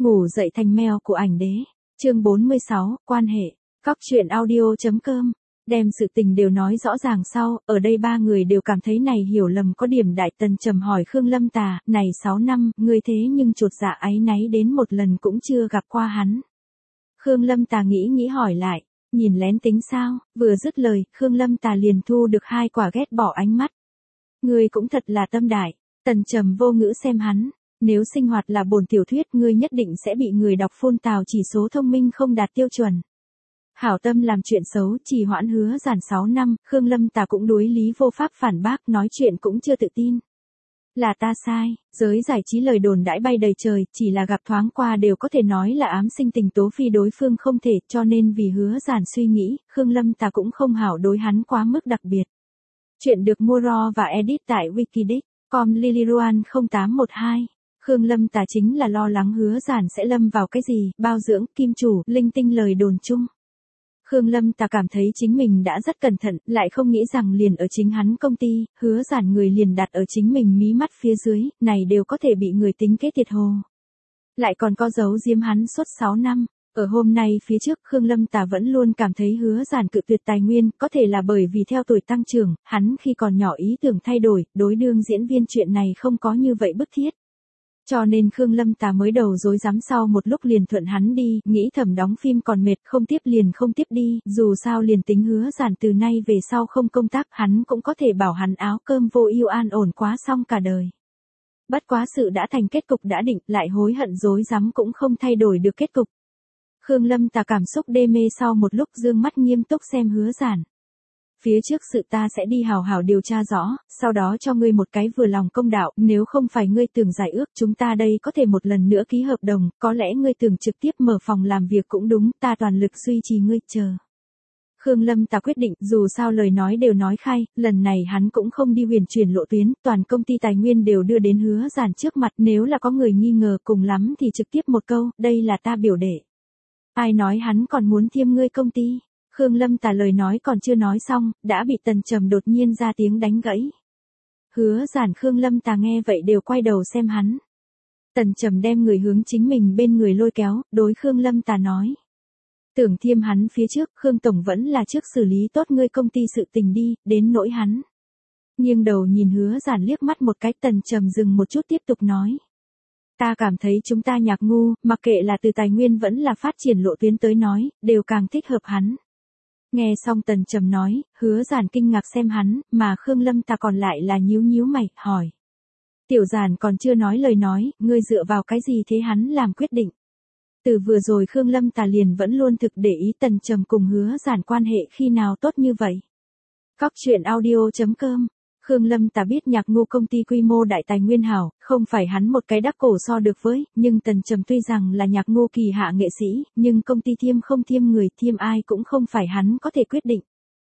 Ngủ dậy thành mèo của ảnh đế. Chương 46, quan hệ. Cóc truyện audio.com. Đem sự tình đều nói rõ ràng sau, ở đây ba người đều cảm thấy này hiểu lầm có điểm đại. Tần trầm hỏi Khương Lâm Tà, này 6 năm, ngươi thế nhưng chột dạ áy náy đến một lần cũng chưa gặp qua hắn. Khương Lâm Tà nghĩ hỏi lại, nhìn lén tính sao, vừa dứt lời, Khương Lâm Tà liền thu được 2 quả ghét bỏ ánh mắt. Ngươi cũng thật là tâm đại. Tần trầm vô ngữ xem hắn. Nếu sinh hoạt là bổn tiểu thuyết, ngươi nhất định sẽ bị người đọc phun tào chỉ số thông minh không đạt tiêu chuẩn. Hảo tâm làm chuyện xấu, trì hoãn hứa giản 6 năm, Khương Lâm Tà cũng đối lý vô pháp phản bác, nói chuyện cũng chưa tự tin. Là ta sai, giới giải trí lời đồn đãi bay đầy trời, chỉ là gặp thoáng qua đều có thể nói là ám sinh tình tố phi đối phương không thể, cho nên vì hứa giản suy nghĩ, Khương Lâm Tà cũng không hảo đối hắn quá mức đặc biệt. Chuyện được mua raw và edit tại Wikidex.com. Lilyruan 0812. Khương Lâm Tà chính là lo lắng hứa giản sẽ lâm vào cái gì, bao dưỡng, kim chủ, linh tinh lời đồn chung. Khương Lâm Tà cảm thấy chính mình đã rất cẩn thận, lại không nghĩ rằng liền ở chính hắn công ty, hứa giản người liền đặt ở chính mình mí mắt phía dưới, này đều có thể bị người tính kế thiệt hồ. Lại còn có giấu giếm hắn suốt 6 năm. Ở hôm nay phía trước Khương Lâm Tà vẫn luôn cảm thấy hứa giản cự tuyệt tài nguyên, có thể là bởi vì theo tuổi tăng trưởng, hắn khi còn nhỏ ý tưởng thay đổi, đối đương diễn viên chuyện này không có như vậy bức thiết. Cho nên Khương Lâm Tà mới đầu dối dám sau một lúc liền thuận hắn đi, nghĩ thầm đóng phim còn mệt không tiếp liền không tiếp đi, dù sao liền tính hứa giản từ nay về sau không công tác hắn cũng có thể bảo hắn áo cơm vô ưu an ổn quá xong cả đời. Bất quá sự đã thành kết cục đã định, lại hối hận dối dám cũng không thay đổi được kết cục. Khương Lâm Tà cảm xúc đê mê sau một lúc dương mắt nghiêm túc xem hứa giản. Phía trước sự ta sẽ đi hào hào điều tra rõ, sau đó cho ngươi một cái vừa lòng công đạo, nếu không phải ngươi tưởng giải ước chúng ta đây có thể một lần nữa ký hợp đồng, có lẽ ngươi tưởng trực tiếp mở phòng làm việc cũng đúng, ta toàn lực duy trì ngươi, chờ. Khương Lâm Tà quyết định, dù sao lời nói đều nói khai, lần này hắn cũng không đi huyền chuyển lộ tuyến, toàn công ty tài nguyên đều đưa đến hứa giản trước mặt, nếu là có người nghi ngờ cùng lắm thì trực tiếp một câu, đây là ta biểu đệ. Ai nói hắn còn muốn thiêm ngươi công ty? Khương Lâm Tà lời nói còn chưa nói xong, đã bị Tần Trầm đột nhiên ra tiếng đánh gãy. Hứa giản Khương Lâm Tà nghe vậy đều quay đầu xem hắn. Tần Trầm đem người hướng chính mình bên người lôi kéo, đối Khương Lâm Tà nói. Tưởng thiêm hắn phía trước, Khương Tổng vẫn là trước xử lý tốt ngươi công ty sự tình đi, đến nỗi hắn. Nghiêng đầu nhìn hứa giản liếc mắt một cái, Tần Trầm dừng một chút tiếp tục nói. Ta cảm thấy chúng ta nhạc ngu, mặc kệ là từ tài nguyên vẫn là phát triển lộ tuyến tới nói, đều càng thích hợp hắn. Nghe xong Tần Trầm nói, hứa giản kinh ngạc xem hắn, mà Khương Lâm Tà còn lại là nhíu mày, hỏi. Tiểu giản còn chưa nói lời nói, ngươi dựa vào cái gì thế hắn làm quyết định. Từ vừa rồi Khương Lâm Tà liền vẫn luôn thực để ý Tần Trầm cùng hứa giản quan hệ khi nào tốt như vậy. Cóc truyện audio.com. Khương Lâm Tà biết nhạc ngu công ty quy mô đại tài nguyên hảo, không phải hắn một cái đắc cổ so được với, nhưng Tần Trầm tuy rằng là nhạc ngu kỳ hạ nghệ sĩ, nhưng công ty thiêm không thiêm người, thiêm ai cũng không phải hắn có thể quyết định.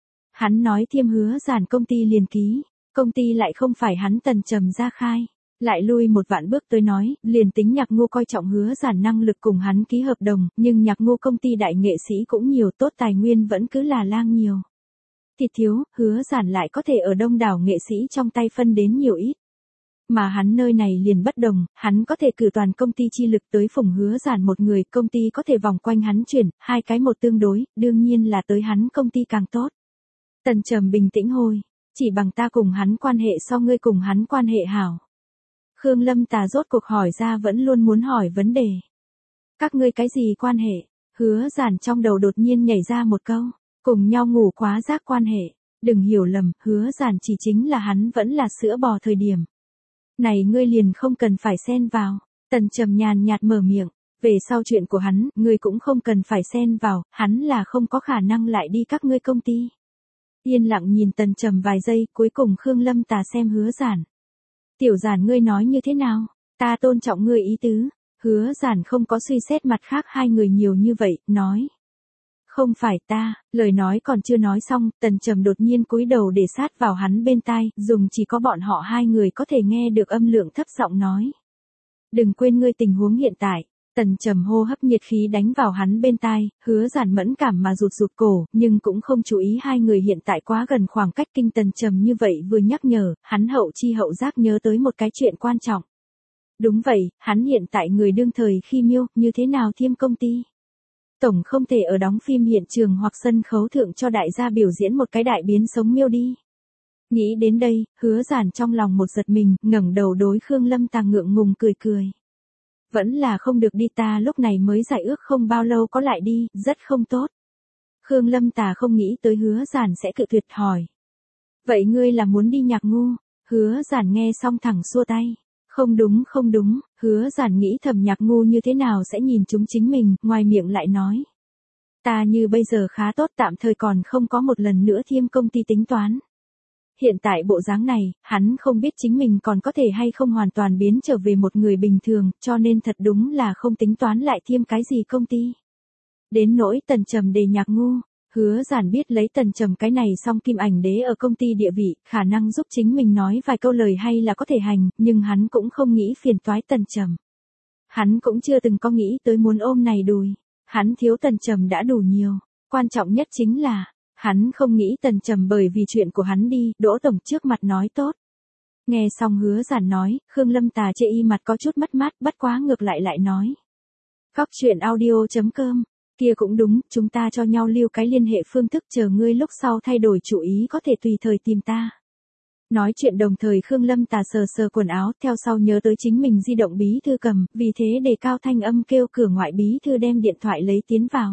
Hắn nói thiêm hứa giản công ty liền ký, công ty lại không phải hắn Tần Trầm ra khai. Lại lui một vạn bước tới nói, liền tính nhạc ngu coi trọng hứa giản năng lực cùng hắn ký hợp đồng, nhưng nhạc ngu công ty đại nghệ sĩ cũng nhiều, tốt tài nguyên vẫn cứ là lang nhiều. Thịt thiếu, hứa giản lại có thể ở đông đảo nghệ sĩ trong tay phân đến nhiều ít. Mà hắn nơi này liền bất đồng, hắn có thể cử toàn công ty chi lực tới phụng hứa giản một người, công ty có thể vòng quanh hắn chuyển, hai cái một tương đối, đương nhiên là tới hắn công ty càng tốt. Tần Trầm bình tĩnh hồi, chỉ bằng ta cùng hắn quan hệ so ngươi cùng hắn quan hệ hảo. Khương Lâm Tà rốt cuộc hỏi ra vẫn luôn muốn hỏi vấn đề. Các ngươi cái gì quan hệ? Hứa giản trong đầu đột nhiên nhảy ra một câu. Cùng nhau ngủ quá giác quan hệ. Đừng hiểu lầm, hứa giản chỉ chính là hắn vẫn là sữa bò thời điểm. Này ngươi liền không cần phải xen vào. Tần Trầm nhàn nhạt mở miệng. Về sau chuyện của hắn, ngươi cũng không cần phải xen vào, hắn là không có khả năng lại đi các ngươi công ty. Yên lặng nhìn Tần Trầm vài giây, cuối cùng Khương Lâm Tà xem hứa giản. Tiểu giản ngươi nói như thế nào? Ta tôn trọng ngươi ý tứ. Hứa giản không có suy xét mặt khác hai người nhiều như vậy, nói. Không phải ta, lời nói còn chưa nói xong, Tần Trầm đột nhiên cúi đầu để sát vào hắn bên tai, dùng chỉ có bọn họ hai người có thể nghe được âm lượng thấp giọng nói. Đừng quên ngươi tình huống hiện tại. Tần Trầm hô hấp nhiệt khí đánh vào hắn bên tai, hứa giản mẫn cảm mà rụt cổ, nhưng cũng không chú ý hai người hiện tại quá gần khoảng cách kinh. Tần Trầm như vậy vừa nhắc nhở, hắn hậu chi hậu giác nhớ tới một cái chuyện quan trọng. Đúng vậy, hắn hiện tại người đương thời khi Miêu, như thế nào thiêm công ty. Tổng không thể ở đóng phim hiện trường hoặc sân khấu thượng cho đại gia biểu diễn một cái đại biến sống Miêu đi. Nghĩ đến đây, Hứa Giản trong lòng một giật mình, ngẩng đầu đối Khương Lâm Tà ngượng ngùng cười cười. Vẫn là không được đi, ta lúc này mới giải ước không bao lâu có lại đi, rất không tốt. Khương Lâm Tà không nghĩ tới Hứa Giản sẽ cự tuyệt hỏi. Vậy ngươi là muốn đi Nhạc Ngu? Hứa Giản nghe xong thẳng xua tay. Không đúng, Hứa Giản nghĩ thầm Nhạc Ngu như thế nào sẽ nhìn chúng chính mình, ngoài miệng lại nói. Ta như bây giờ khá tốt, tạm thời còn không có một lần nữa thiêm công ty tính toán. Hiện tại bộ dáng này, hắn không biết chính mình còn có thể hay không hoàn toàn biến trở về một người bình thường, cho nên thật đúng là không tính toán lại thiêm cái gì công ty. Đến nỗi Tần Trầm đề Nhạc Ngu, Hứa Giản biết lấy Tần Trầm cái này song kim ảnh đế ở công ty địa vị, khả năng giúp chính mình nói vài câu lời hay là có thể hành, nhưng hắn cũng không nghĩ phiền toái Tần Trầm. Hắn cũng chưa từng có nghĩ tới muốn ôm này đùi, hắn thiếu Tần Trầm đã đủ nhiều, quan trọng nhất chính là, hắn không nghĩ Tần Trầm bởi vì chuyện của hắn đi, Đỗ tổng trước mặt nói tốt. Nghe xong Hứa Giản nói, Khương Lâm Tà chê y mặt có chút mất mát, bất quá ngược lại nói. Cóc truyện audio.com, kia cũng đúng, chúng ta cho nhau lưu cái liên hệ phương thức, chờ ngươi lúc sau thay đổi chủ ý có thể tùy thời tìm ta. Nói chuyện đồng thời Khương Lâm Tà sờ sờ quần áo, theo sau nhớ tới chính mình di động bí thư cầm, vì thế đề cao thanh âm kêu cửa ngoại bí thư đem điện thoại lấy tiến vào.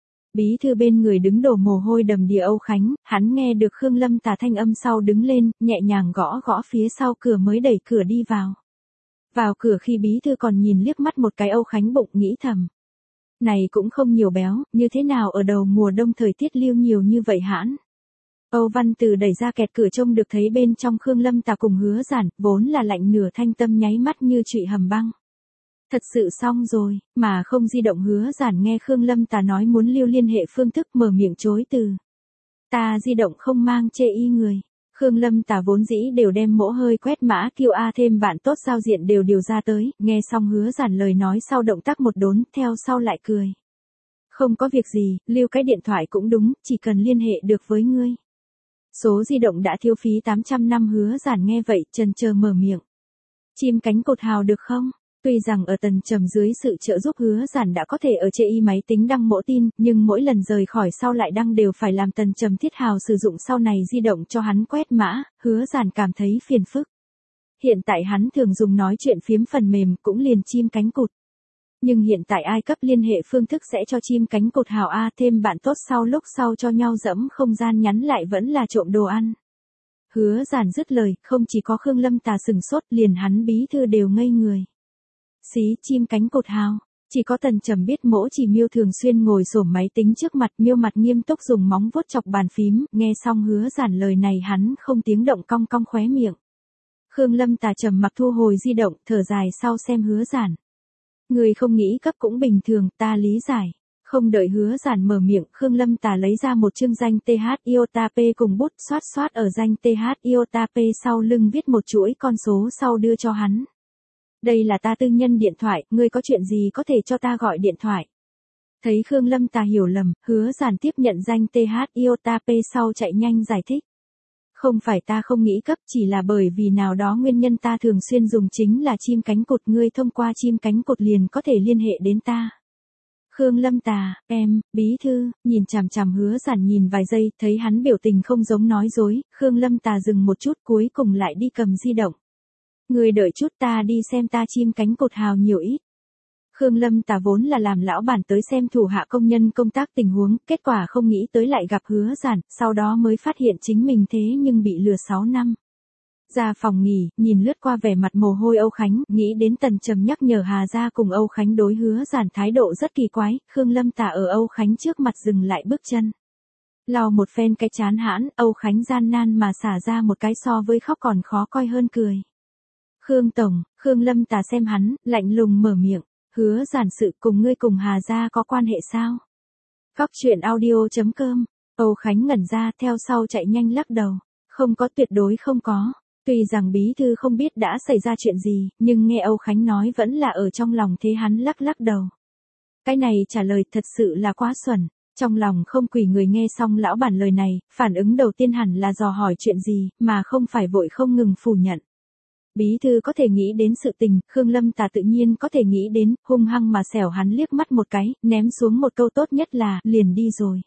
Bí thư bên người đứng đổ mồ hôi đầm đìa Âu Khánh, hắn nghe được Khương Lâm Tà thanh âm sau đứng lên, nhẹ nhàng gõ phía sau cửa mới đẩy cửa đi vào. Vào cửa khi bí thư còn nhìn liếc mắt một cái Âu Khánh bụng nghĩ thầm. Này cũng không nhiều béo, như thế nào ở đầu mùa đông thời tiết lưu nhiều như vậy hãn. Âu Văn Từ đẩy ra kẹt cửa trông được thấy bên trong Khương Lâm Tà cùng Hứa Giản, vốn là lạnh nửa thanh tâm nháy mắt như trụy hầm băng. Thật sự xong rồi, mà không di động. Hứa Giản nghe Khương Lâm Tà nói muốn lưu liên hệ phương thức mở miệng chối từ. Ta di động không mang, chê y người. Khương Lâm Tà vốn dĩ đều đem mỗ hơi quét mã QA thêm bạn tốt giao diện đều điều ra tới, nghe xong Hứa Giản lời nói sau động tác một đốn, theo sau lại cười. Không có việc gì, lưu cái điện thoại cũng đúng, chỉ cần liên hệ được với ngươi. Số di động đã thiếu phí 800 năm. Hứa Giản nghe vậy, chần chờ mở miệng. Chim cánh cột hào được không? Tuy rằng ở Tần Trầm dưới sự trợ giúp Hứa Giản đã có thể ở chê y máy tính đăng mỗ tin, nhưng mỗi lần rời khỏi sau lại đăng đều phải làm Tần Trầm thiết hào sử dụng sau này di động cho hắn quét mã, Hứa Giản cảm thấy phiền phức. Hiện tại hắn thường dùng nói chuyện phiếm phần mềm cũng liền chim cánh cụt. Nhưng hiện tại ai cấp liên hệ phương thức sẽ cho chim cánh cụt hào A thêm bạn tốt sau lúc sau cho nhau dẫm không gian nhắn lại vẫn là trộm đồ ăn. Hứa Giản dứt lời, không chỉ có Khương Lâm Tà sừng sốt, liền hắn bí thư đều ngây người. Xí chim cánh cột hào, chỉ có Tần Trầm biết mỗ chỉ Miêu thường xuyên ngồi xổm máy tính trước mặt, Miêu mặt nghiêm túc dùng móng vuốt chọc bàn phím, nghe xong Hứa Giản lời này hắn không tiếng động cong cong khóe miệng. Khương Lâm Tà trầm mặc thu hồi di động, thở dài sau xem Hứa Giản. Người không nghĩ cấp cũng bình thường, ta lý giải. Không đợi Hứa Giản mở miệng, Khương Lâm Tà lấy ra một chương danh TH IOTA P cùng bút, xoát ở danh TH IOTA P sau lưng viết một chuỗi con số sau đưa cho hắn. Đây là ta tư nhân điện thoại, ngươi có chuyện gì có thể cho ta gọi điện thoại. Thấy Khương Lâm Tà hiểu lầm, Hứa Giản tiếp nhận danh TH IOTA P sau chạy nhanh giải thích. Không phải ta không nghĩ cấp, chỉ là bởi vì nào đó nguyên nhân ta thường xuyên dùng chính là chim cánh cụt, ngươi thông qua chim cánh cụt liền có thể liên hệ đến ta. Khương Lâm Tà, em, bí thư, nhìn chằm chằm Hứa Giản nhìn vài giây, thấy hắn biểu tình không giống nói dối, Khương Lâm Tà dừng một chút cuối cùng lại đi cầm di động. Người đợi chút ta đi xem ta chim cánh cột hào nhiều ít. Khương Lâm Tà vốn là làm lão bản tới xem thủ hạ công nhân công tác tình huống, kết quả không nghĩ tới lại gặp Hứa Giản, sau đó mới phát hiện chính mình thế nhưng bị lừa 6 năm. Ra phòng nghỉ, nhìn lướt qua vẻ mặt mồ hôi Âu Khánh, nghĩ đến Tần Trầm nhắc nhở Hà Gia cùng Âu Khánh đối Hứa Giản thái độ rất kỳ quái, Khương Lâm Tà ở Âu Khánh trước mặt dừng lại bước chân. Lau một phen cái chán hãn, Âu Khánh gian nan mà xả ra một cái so với khóc còn khó coi hơn cười. Khương Tổng, Khương Lâm Tà xem hắn, lạnh lùng mở miệng, Hứa Giản sự cùng ngươi cùng Hà Gia có quan hệ sao? Cóc truyện audio.com, Âu Khánh ngẩn ra theo sau chạy nhanh lắc đầu, không có, tuyệt đối không có. Tuy rằng bí thư không biết đã xảy ra chuyện gì, nhưng nghe Âu Khánh nói vẫn là ở trong lòng thế hắn lắc đầu. Cái này trả lời thật sự là quá xuẩn, trong lòng không quỳ người nghe xong lão bản lời này, phản ứng đầu tiên hẳn là dò hỏi chuyện gì, mà không phải vội không ngừng phủ nhận. Bí thư có thể nghĩ đến sự tình, Khương Lâm Tà tự nhiên có thể nghĩ đến, hung hăng mà xẻo hắn liếc mắt một cái, ném xuống một câu tốt nhất là, liền đi rồi.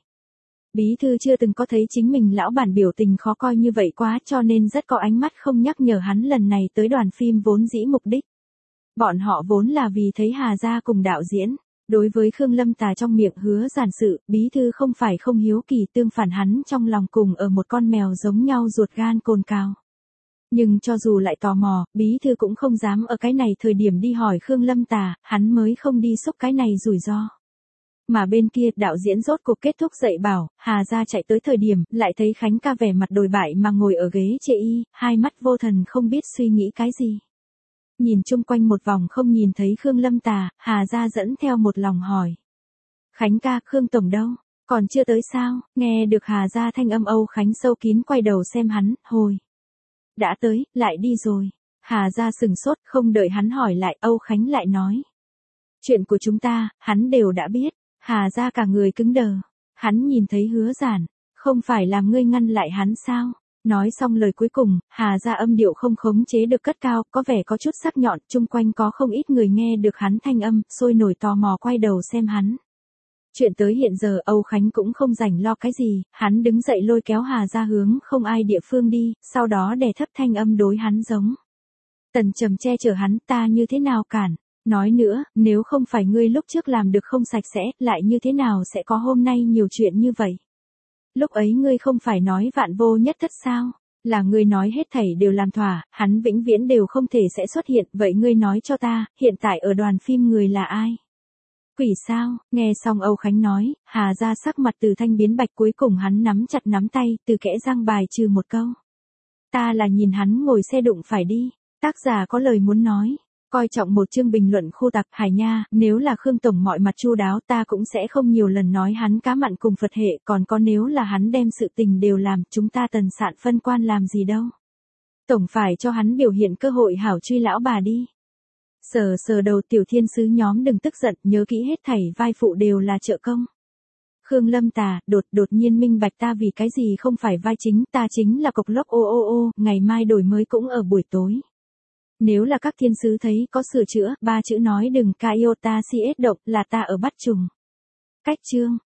Bí thư chưa từng có thấy chính mình lão bản biểu tình khó coi như vậy quá, cho nên rất có ánh mắt không nhắc nhở hắn lần này tới đoàn phim vốn dĩ mục đích. Bọn họ vốn là vì thấy Hà Gia cùng đạo diễn. Đối với Khương Lâm Tà trong miệng hứa giản sự, bí thư không phải không hiếu kỳ, tương phản hắn trong lòng cùng ở một con mèo giống nhau ruột gan cồn cào. Nhưng cho dù lại tò mò, bí thư cũng không dám ở cái này thời điểm đi hỏi Khương Lâm Tà, hắn mới không đi xúc cái này rủi ro. Mà bên kia, đạo diễn rốt cuộc kết thúc dạy bảo, Hà Gia chạy tới thời điểm, lại thấy Khánh ca vẻ mặt đồi bại mà ngồi ở ghế chê y, hai mắt vô thần không biết suy nghĩ cái gì. Nhìn chung quanh một vòng không nhìn thấy Khương Lâm Tà, Hà Gia dẫn theo một lòng hỏi. Khánh ca, Khương Tổng đâu? Còn chưa tới sao? Nghe được Hà Gia thanh âm Âu Khánh sâu kín quay đầu xem hắn, hồi. Đã tới, lại đi rồi. Hà Gia sừng sốt, không đợi hắn hỏi lại, Âu Khánh lại nói. Chuyện của chúng ta, hắn đều đã biết. Hà Gia cả người cứng đờ. Hắn nhìn thấy Hứa Giản, không phải là ngươi ngăn lại hắn sao? Nói xong lời cuối cùng, Hà Gia âm điệu không khống chế được cất cao, có vẻ có chút sắc nhọn, chung quanh có không ít người nghe được hắn thanh âm, sôi nổi tò mò quay đầu xem hắn. Chuyện tới hiện giờ Âu Khánh cũng không rảnh lo cái gì, hắn đứng dậy lôi kéo Hà Gia hướng không ai địa phương đi, sau đó đè thấp thanh âm đối hắn giống. Tần Trầm che chở hắn, ta như thế nào cản? Nói nữa, nếu không phải ngươi lúc trước làm được không sạch sẽ, lại như thế nào sẽ có hôm nay nhiều chuyện như vậy? Lúc ấy ngươi không phải nói vạn vô nhất thất sao? Là ngươi nói hết thảy đều làm thỏa, hắn vĩnh viễn đều không thể sẽ xuất hiện, vậy ngươi nói cho ta, hiện tại ở đoàn phim người là ai? Quỷ sao? Nghe xong Âu Khánh nói, Hà Gia sắc mặt từ thanh biến bạch, cuối cùng hắn nắm chặt nắm tay, từ kẽ răng bài trừ một câu. Ta là nhìn hắn ngồi xe đụng phải đi. Tác giả có lời muốn nói. Coi trọng một chương bình luận khu tặc, Hải nha, nếu là Khương Tổng mọi mặt chu đáo ta cũng sẽ không nhiều lần nói hắn cá mặn cùng Phật hệ, còn có nếu là hắn đem sự tình đều làm, chúng ta Tần Sạn phân quan làm gì đâu. Tổng phải cho hắn biểu hiện cơ hội hảo truy lão bà đi. Sờ sờ đầu tiểu thiên sứ nhóm đừng tức giận, nhớ kỹ hết thảy vai phụ đều là trợ công. Khương Lâm Tà, đột nhiên minh bạch ta vì cái gì không phải vai chính, ta chính là cộc lốc ô, ngày mai đổi mới cũng ở buổi tối. Nếu là các thiên sứ thấy có sửa chữa, 3 chữ nói đừng ca iota cs động, là ta ở bắt trùng. Cách chương.